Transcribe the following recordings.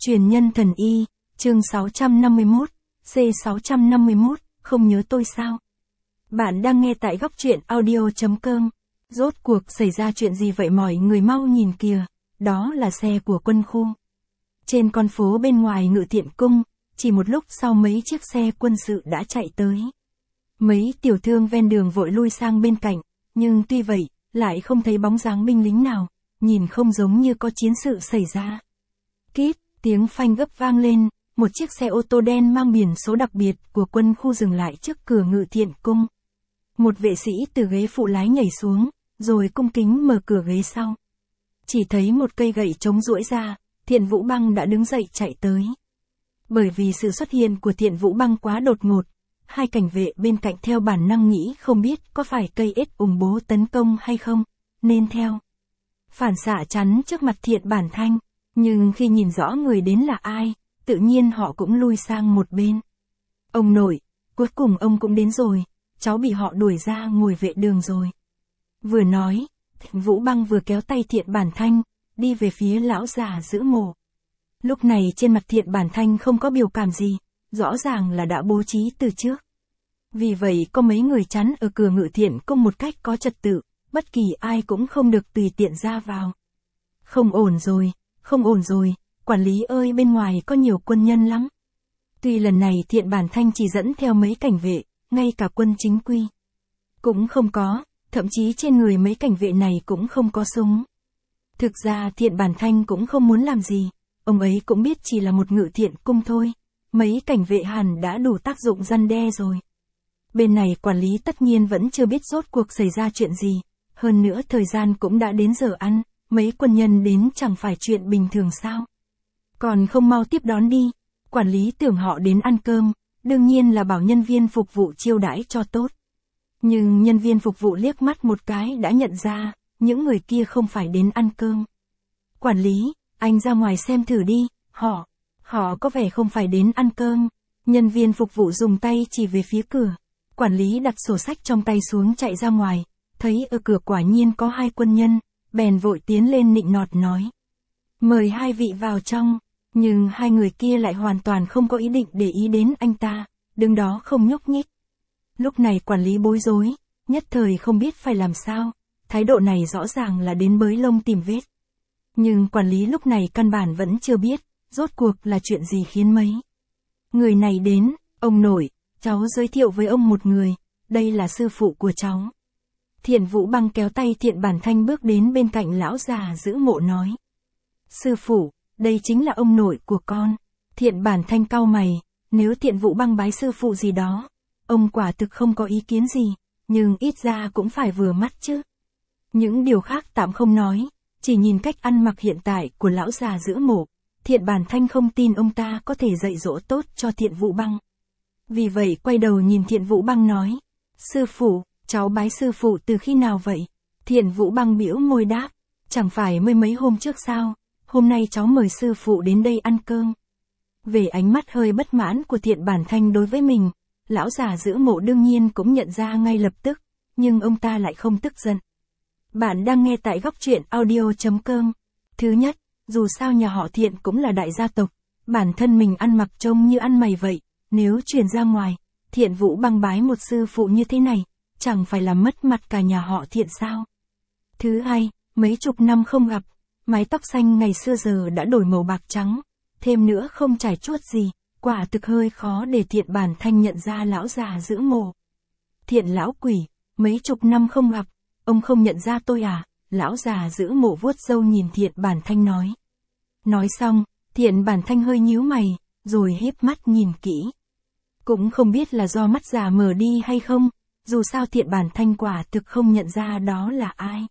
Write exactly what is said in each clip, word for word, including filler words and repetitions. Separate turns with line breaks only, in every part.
Truyền nhân thần y, chương sáu trăm năm mươi mốt, C sáu trăm năm mươi mốt, không nhớ tôi sao? Bạn đang nghe tại góc truyện audio.com. Rốt cuộc xảy ra chuyện gì vậy mọi người mau nhìn kìa, đó là xe của quân khu. Trên con phố bên ngoài Ngự Thiện Cung, chỉ một lúc sau mấy chiếc xe quân sự đã chạy tới. Mấy tiểu thương ven đường vội lui sang bên cạnh, nhưng tuy vậy, lại không thấy bóng dáng binh lính nào, nhìn không giống như có chiến sự xảy ra. Kít, tiếng phanh gấp vang lên, một chiếc xe ô tô đen mang biển số đặc biệt của quân khu dừng lại trước cửa Ngự Thiện Cung. Một vệ sĩ từ ghế phụ lái nhảy xuống, rồi cung kính mở cửa ghế sau. Chỉ thấy một cây gậy trống duỗi ra, Thiện Vũ Băng đã đứng dậy chạy tới. Bởi vì sự xuất hiện của Thiện Vũ Băng quá đột ngột, hai cảnh vệ bên cạnh theo bản năng nghĩ không biết có phải cây ếch ủng bố tấn công hay không, nên theo phản xạ chắn trước mặt Thiện Bản Thanh, nhưng khi nhìn rõ người đến là ai, tự nhiên họ cũng lui sang một bên. Ông nội, cuối cùng ông cũng đến rồi, cháu bị họ đuổi ra ngồi vệ đường rồi. Vừa nói, Thiện Vũ Băng vừa kéo tay Thiện Bản Thanh, đi về phía lão già giữ mộ. Lúc này trên mặt Thiện Bản Thanh không có biểu cảm gì, rõ ràng là đã bố trí từ trước. Vì vậy có mấy người chắn ở cửa Ngự Thiện Cung một cách có trật tự, bất kỳ ai cũng không được tùy tiện ra vào. Không ổn rồi, không ổn rồi, quản lý ơi, bên ngoài có nhiều quân nhân lắm. Tuy lần này Thiện Bản Thanh chỉ dẫn theo mấy cảnh vệ, ngay cả quân chính quy cũng không có, thậm chí trên người mấy cảnh vệ này cũng không có súng. Thực ra Thiện Bản Thanh cũng không muốn làm gì, ông ấy cũng biết chỉ là một Ngự Thiện Cung thôi, mấy cảnh vệ hẳn đã đủ tác dụng răn đe rồi. Bên này quản lý tất nhiên vẫn chưa biết rốt cuộc xảy ra chuyện gì, hơn nữa thời gian cũng đã đến giờ ăn, mấy quân nhân đến chẳng phải chuyện bình thường sao. Còn không mau tiếp đón đi, quản lý tưởng họ đến ăn cơm, đương nhiên là bảo nhân viên phục vụ chiêu đãi cho tốt. Nhưng nhân viên phục vụ liếc mắt một cái đã nhận ra, những người kia không phải đến ăn cơm. Quản lý, anh ra ngoài xem thử đi, họ, họ có vẻ không phải đến ăn cơm. Nhân viên phục vụ dùng tay chỉ về phía cửa. Quản lý đặt sổ sách trong tay xuống chạy ra ngoài, thấy ở cửa quả nhiên có hai quân nhân, bèn vội tiến lên nịnh nọt nói. Mời hai vị vào trong, nhưng hai người kia lại hoàn toàn không có ý định để ý đến anh ta, đứng đó không nhúc nhích. Lúc này quản lý bối rối, nhất thời không biết phải làm sao, thái độ này rõ ràng là đến bới lông tìm vết. Nhưng quản lý lúc này căn bản vẫn chưa biết, rốt cuộc là chuyện gì khiến mấy người này đến. Ông nội, cháu giới thiệu với ông một người, đây là sư phụ của cháu. Thiện Vũ Băng kéo tay Thiện Bản Thanh bước đến bên cạnh lão già giữ mộ nói. Sư phụ, đây chính là ông nội của con. Thiện Bản Thanh cau mày, nếu Thiện Vũ Băng bái sư phụ gì đó, ông quả thực không có ý kiến gì, nhưng ít ra cũng phải vừa mắt chứ. Những điều khác tạm không nói, chỉ nhìn cách ăn mặc hiện tại của lão già giữ mộ, Thiện Bản Thanh không tin ông ta có thể dạy dỗ tốt cho Thiện Vũ Băng. Vì vậy quay đầu nhìn Thiện Vũ Băng nói, sư phụ, cháu bái sư phụ từ khi nào vậy? Thiện Vũ Băng bĩu môi đáp, chẳng phải mới mấy hôm trước sao, hôm nay cháu mời sư phụ đến đây ăn cơm. Về ánh mắt hơi bất mãn của Thiện Bản Thanh đối với mình, lão già giữ mộ đương nhiên cũng nhận ra ngay lập tức, nhưng ông ta lại không tức giận. Bạn đang nghe tại góc truyện audio.com. Thứ nhất, dù sao nhà họ Thiện cũng là đại gia tộc, bản thân mình ăn mặc trông như ăn mày vậy, nếu truyền ra ngoài, Thiện Vũ Băng bái một sư phụ như thế này, chẳng phải là mất mặt cả nhà họ Thiện sao? Thứ hai, mấy chục năm không gặp, mái tóc xanh ngày xưa giờ đã đổi màu bạc trắng, thêm nữa không trải chuốt gì, quả thực hơi khó để Thiện Bản Thanh nhận ra lão già giữ mộ. Thiện lão quỷ, mấy chục năm không gặp, ông không nhận ra tôi à? Lão già giữ mộ vuốt râu nhìn Thiện Bản Thanh nói. Nói xong, Thiện Bản Thanh hơi nhíu mày, rồi híp mắt nhìn kỹ. Cũng không biết là do mắt già mờ đi hay không, dù sao Thiện Bản Thanh quả thực không nhận ra đó là ai.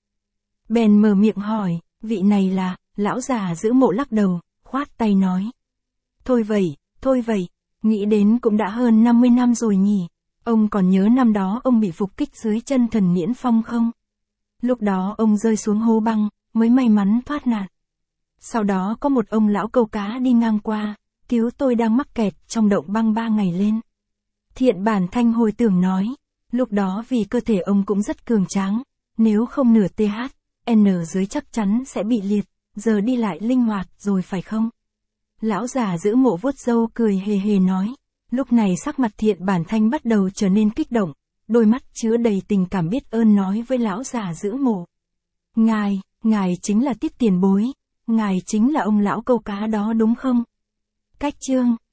Bèn mở miệng hỏi, vị này là, lão già giữ mộ lắc đầu, khoát tay nói. Thôi vậy, thôi vậy, nghĩ đến cũng đã hơn năm mươi năm rồi nhỉ, ông còn nhớ năm đó ông bị phục kích dưới chân thần Niễn Phong không? Lúc đó ông rơi xuống hố băng, mới may mắn thoát nạn. Sau đó có một ông lão câu cá đi ngang qua, cứu tôi đang mắc kẹt trong động băng ba ngày lên. Thiện Bản Thanh hồi tưởng nói, lúc đó vì cơ thể ông cũng rất cường tráng, nếu không nửa tê hát en dưới chắc chắn sẽ bị liệt, giờ đi lại linh hoạt rồi phải không? Lão già giữ mộ vuốt râu cười hề hề nói. Lúc này sắc mặt Thiện Bản Thanh bắt đầu trở nên kích động, đôi mắt chứa đầy tình cảm biết ơn nói với lão già giữ mộ. Ngài, ngài chính là Tiết tiền bối, ngài chính là ông lão câu cá đó đúng không? Cách chương,